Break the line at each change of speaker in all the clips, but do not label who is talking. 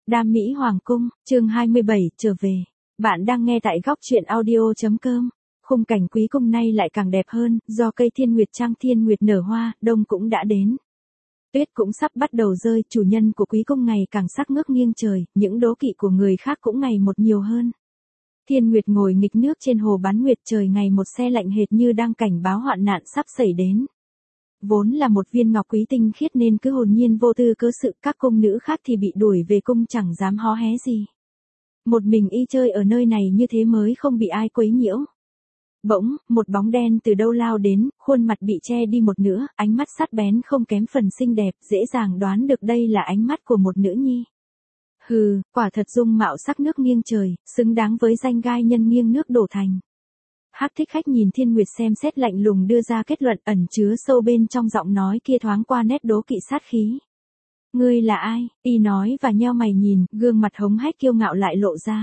Đam Mỹ Hoàng cung, chương 27, trở về. Bạn đang nghe tại góc truyện audio.com. Khung cảnh quý cung nay lại càng đẹp hơn, do cây thiên nguyệt trang thiên nguyệt nở hoa, đông cũng đã đến. Tuyết cũng sắp bắt đầu rơi, chủ nhân của quý cung ngày càng sắc ngước nghiêng trời, những đố kỵ của người khác cũng ngày một nhiều hơn. Thiên Nguyệt ngồi nghịch nước trên hồ bán nguyệt, trời ngày một se lạnh hệt như đang cảnh báo hoạn nạn sắp xảy đến. Vốn là một viên ngọc quý tinh khiết nên cứ hồn nhiên vô tư cớ sự, các cung nữ khác thì bị đuổi về cung chẳng dám hó hé gì. Một mình y chơi ở nơi này như thế mới không bị ai quấy nhiễu. Bỗng, một bóng đen từ đâu lao đến, khuôn mặt bị che đi một nửa, ánh mắt sắc bén không kém phần xinh đẹp, dễ dàng đoán được đây là ánh mắt của một nữ nhi. Hừ, quả thật dung mạo sắc nước nghiêng trời, xứng đáng với danh gai nhân nghiêng nước đổ thành. Hắc Thích Khách nhìn Thiên Nguyệt xem xét lạnh lùng đưa ra kết luận, ẩn chứa sâu bên trong giọng nói kia thoáng qua nét đố kỵ sát khí. Ngươi là ai? Y nói và nheo mày nhìn, gương mặt hống hách kiêu ngạo lại lộ ra.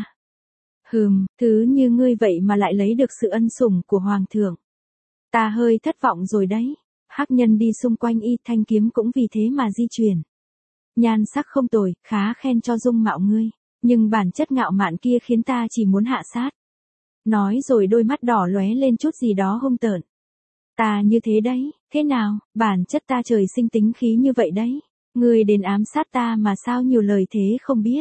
Thứ như ngươi vậy mà lại lấy được sự ân sủng của hoàng thượng. Ta hơi thất vọng rồi đấy. Hắc nhân đi xung quanh y, thanh kiếm cũng vì thế mà di chuyển. Nhan sắc không tồi, khá khen cho dung mạo ngươi, nhưng bản chất ngạo mạn kia khiến ta chỉ muốn hạ sát. Nói rồi đôi mắt đỏ lóe lên chút gì đó hung tợn. Ta như thế đấy, thế nào, bản chất ta trời sinh tính khí như vậy đấy. Ngươi đến ám sát ta mà sao nhiều lời thế không biết.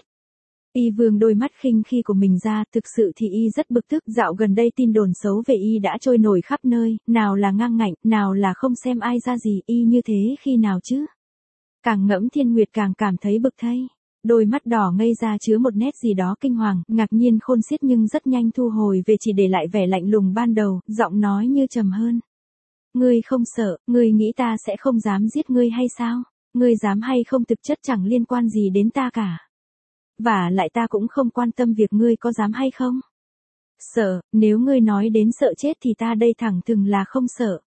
Y vương đôi mắt khinh khi của mình ra, thực sự thì y rất bực tức, dạo gần đây tin đồn xấu về y đã trôi nổi khắp nơi, nào là ngang ngạnh, nào là không xem ai ra gì, y như thế khi nào chứ. Càng ngẫm Thiên Nguyệt càng cảm thấy bực thay. Đôi mắt đỏ ngây ra chứa một nét gì đó kinh hoàng, ngạc nhiên khôn xiết nhưng rất nhanh thu hồi về, chỉ để lại vẻ lạnh lùng ban đầu, giọng nói như trầm hơn. Ngươi không sợ, ngươi nghĩ ta sẽ không dám giết ngươi hay sao? Ngươi dám hay không thực chất chẳng liên quan gì đến ta cả. Và lại ta cũng không quan tâm việc ngươi có dám hay không. Sợ, nếu ngươi nói đến sợ chết thì ta đây thẳng thừng là không sợ.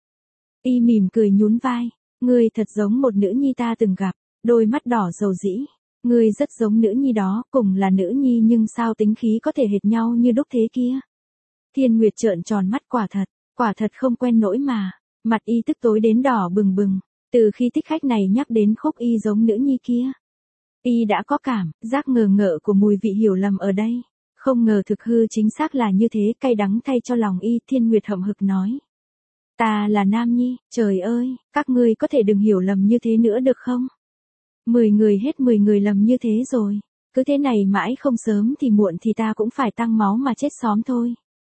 Y mỉm cười nhún vai, ngươi thật giống một nữ nhi ta từng gặp, đôi mắt đỏ dầu dĩ. Ngươi rất giống nữ nhi đó, cùng là nữ nhi nhưng sao tính khí có thể hệt nhau như đúc thế kia. Thiên Nguyệt trợn tròn mắt, quả thật không quen nỗi mà. Mặt y tức tối đến đỏ bừng bừng, từ khi Thích Khách này nhắc đến khúc y giống nữ nhi kia. Y đã có cảm giác ngờ ngợ của mùi vị hiểu lầm ở đây. Không ngờ thực hư chính xác là như thế, cay đắng thay cho lòng y. Thiên Nguyệt hậm hực nói. Ta là nam nhi, trời ơi, các ngươi có thể đừng hiểu lầm như thế nữa được không? 10 người hết 10 người lầm như thế rồi. Cứ thế này mãi không sớm thì muộn thì ta cũng phải tăng máu mà chết xóm thôi.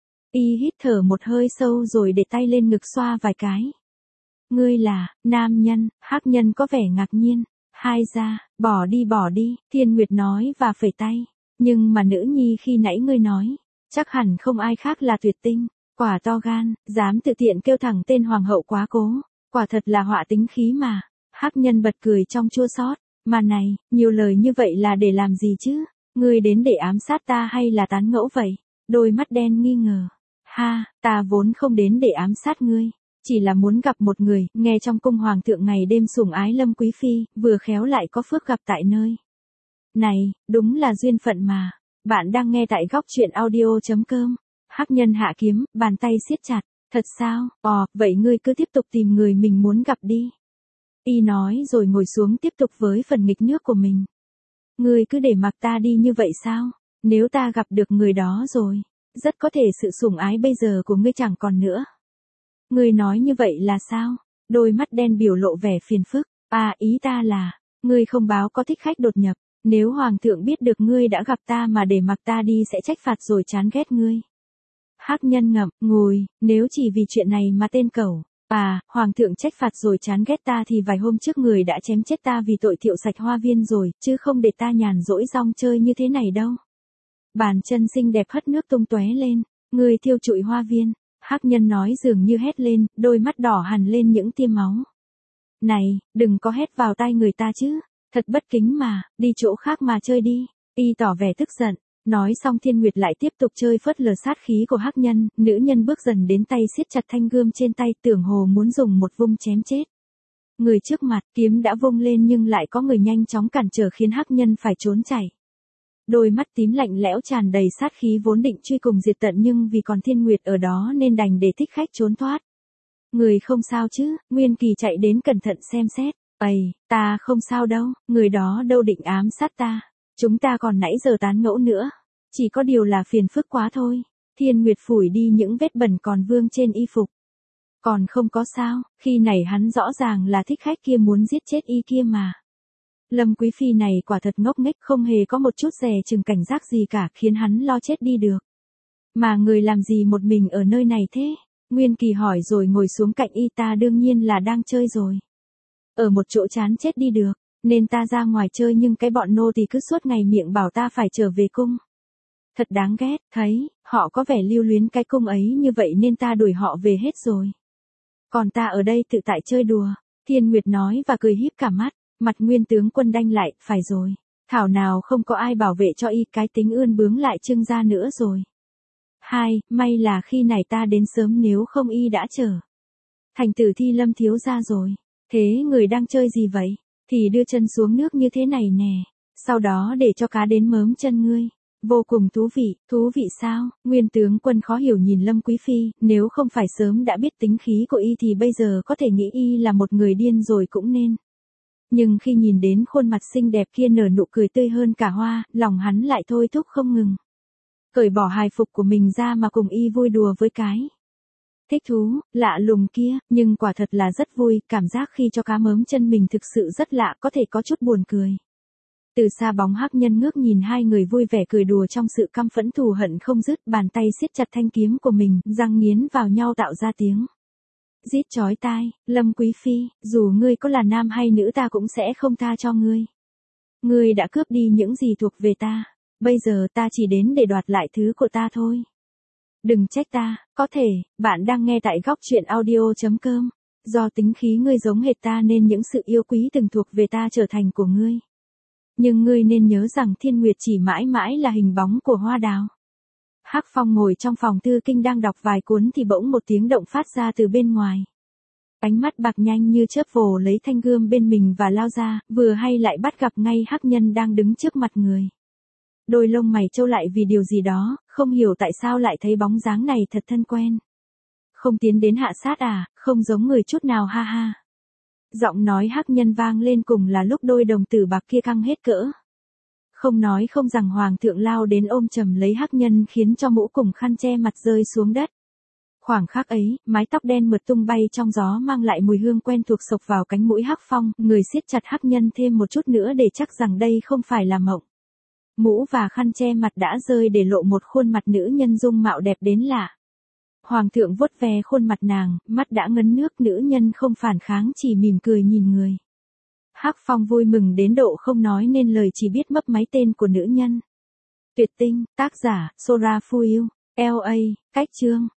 Y hít thở một hơi sâu rồi để tay lên ngực xoa vài cái. Ngươi là, nam nhân, Hắc nhân có vẻ ngạc nhiên. Hai ra, bỏ đi, Thiên Nguyệt nói và phẩy tay. Nhưng mà nữ nhi khi nãy ngươi nói, chắc hẳn không ai khác là Tuyệt Tinh. Quả to gan, dám tự tiện kêu thẳng tên hoàng hậu quá cố. Quả thật là họa tính khí mà. Hắc nhân bật cười trong chua xót. Mà này, nhiều lời như vậy là để làm gì chứ? Ngươi đến để ám sát ta hay là tán ngẫu vậy? Đôi mắt đen nghi ngờ. Ha, ta vốn không đến để ám sát ngươi. Chỉ là muốn gặp một người, nghe trong cung hoàng thượng ngày đêm sủng ái Lâm Quý Phi, vừa khéo lại có phước gặp tại nơi này, đúng là duyên phận mà. Bạn đang nghe tại góc truyện audio.com. Hắc nhân hạ kiếm, bàn tay siết chặt. Thật sao? Vậy ngươi cứ tiếp tục tìm người mình muốn gặp đi. Y nói rồi ngồi xuống tiếp tục với phần nghịch nước của mình. Ngươi cứ để mặc ta đi như vậy sao? Nếu ta gặp được người đó rồi, rất có thể sự sủng ái bây giờ của ngươi chẳng còn nữa. Ngươi nói như vậy là sao? Đôi mắt đen biểu lộ vẻ phiền phức. Ý ta là, ngươi không báo có Thích Khách đột nhập. Nếu hoàng thượng biết được ngươi đã gặp ta mà để mặc ta đi sẽ trách phạt rồi chán ghét ngươi. Hắc nhân ngậm ngùi, nếu chỉ vì chuyện này mà tên cẩu. Hoàng thượng trách phạt rồi chán ghét ta thì vài hôm trước người đã chém chết ta vì tội thiệu sạch hoa viên rồi, chứ không để ta nhàn rỗi rong chơi như thế này đâu. Bàn chân xinh đẹp hất nước tung tóe lên, người thiêu trụi hoa viên. Hắc nhân nói dường như hét lên, đôi mắt đỏ hằn lên những tia máu. Này, đừng có hét vào tai người ta chứ, thật bất kính mà, đi chỗ khác mà chơi đi. Y tỏ vẻ tức giận. Nói xong Thiên Nguyệt lại tiếp tục chơi phớt lờ sát khí của Hắc nhân, nữ nhân bước dần đến tay siết chặt thanh gươm trên tay, tưởng hồ muốn dùng một vung chém chết. Người trước mặt, kiếm đã vung lên nhưng lại có người nhanh chóng cản trở khiến Hắc nhân phải trốn chạy. Đôi mắt tím lạnh lẽo tràn đầy sát khí vốn định truy cùng diệt tận nhưng vì còn Thiên Nguyệt ở đó nên đành để Thích Khách trốn thoát. Người không sao chứ? Nguyên Kỳ chạy đến cẩn thận xem xét. Ta không sao đâu, người đó đâu định ám sát ta. Chúng ta còn nãy giờ tán ngẫu nữa. Chỉ có điều là phiền phức quá thôi. Thiên Nguyệt phủi đi những vết bẩn còn vương trên y phục. Còn không có sao, khi này hắn rõ ràng là thích khách kia muốn giết chết y kia mà. Lâm Quý Phi này quả thật ngốc nghếch, không hề có một chút dè chừng cảnh giác gì cả, khiến hắn lo chết đi được. Mà người làm gì một mình ở nơi này thế? Nguyên Kỳ hỏi rồi ngồi xuống cạnh y. Ta đương nhiên là đang chơi rồi. Ở một chỗ chán chết đi được, nên ta ra ngoài chơi, nhưng cái bọn nô thì cứ suốt ngày miệng bảo ta phải trở về cung. Thật đáng ghét, thấy, họ có vẻ lưu luyến cái cung ấy như vậy nên ta đuổi họ về hết rồi. Còn ta ở đây tự tại chơi đùa, Thiên Nguyệt nói và cười híp cả mắt. Mặt Nguyên tướng quân đanh lại, phải rồi. Thảo nào không có ai bảo vệ cho y, cái tính ươn bướng lại trưng ra nữa rồi. May là khi này ta đến sớm, nếu không y đã chờ thành tử Thi Lâm thiếu gia rồi. Thế người đang chơi gì vậy? Thì đưa chân xuống nước như thế này nè. Sau đó để cho cá đến mớm chân ngươi. Vô cùng thú vị sao? Nguyên tướng quân khó hiểu nhìn Lâm Quý Phi, nếu không phải sớm đã biết tính khí của y thì bây giờ có thể nghĩ y là một người điên rồi cũng nên. Nhưng khi nhìn đến khuôn mặt xinh đẹp kia nở nụ cười tươi hơn cả hoa, lòng hắn lại thôi thúc không ngừng. Cởi bỏ hài phục của mình ra mà cùng y vui đùa với cái thích thú, lạ lùng kia, nhưng quả thật là rất vui, cảm giác khi cho cá mớm chân mình thực sự rất lạ, có thể có chút buồn cười. Từ xa bóng hắc nhân ngước nhìn hai người vui vẻ cười đùa trong sự căm phẫn thù hận không dứt, bàn tay siết chặt thanh kiếm của mình, răng nghiến vào nhau tạo ra tiếng rít chói tai. Lâm Quý Phi, dù ngươi có là nam hay nữ ta cũng sẽ không tha cho ngươi. Ngươi đã cướp đi những gì thuộc về ta, bây giờ ta chỉ đến để đoạt lại thứ của ta thôi. Đừng trách ta, có thể, bạn đang nghe tại góc truyện audio.com. Do tính khí ngươi giống hệt ta nên những sự yêu quý từng thuộc về ta trở thành của ngươi. Nhưng ngươi nên nhớ rằng Thiên Nguyệt chỉ mãi mãi là hình bóng của hoa đào. Hắc Phong ngồi trong phòng thư kinh đang đọc vài cuốn thì bỗng một tiếng động phát ra từ bên ngoài. Ánh mắt bạc nhanh như chớp vồ lấy thanh gươm bên mình và lao ra, vừa hay lại bắt gặp ngay hắc nhân đang đứng trước mặt người. Đôi lông mày trâu lại vì điều gì đó, không hiểu tại sao lại thấy bóng dáng này thật thân quen. Không tiến đến hạ sát à, không giống người chút nào ha ha. Giọng nói hắc nhân vang lên cùng là lúc đôi đồng tử bạc kia căng hết cỡ. Không nói không rằng hoàng thượng lao đến ôm chầm lấy hắc nhân khiến cho mũ cùng khăn che mặt rơi xuống đất. Khoảng khắc ấy, mái tóc đen mượt tung bay trong gió mang lại mùi hương quen thuộc xộc vào cánh mũi hắc phong, người siết chặt hắc nhân thêm một chút nữa để chắc rằng đây không phải là mộng. Mũ và khăn che mặt đã rơi để lộ một khuôn mặt nữ nhân dung mạo đẹp đến lạ. Hoàng thượng vuốt ve khuôn mặt nàng, mắt đã ngấn nước, nữ nhân không phản kháng chỉ mỉm cười nhìn người. Hắc Phong vui mừng đến độ không nói nên lời, chỉ biết mấp máy tên của nữ nhân. Tuyệt tinh, tác giả, Sora Phu Yêu, LA, cách chương.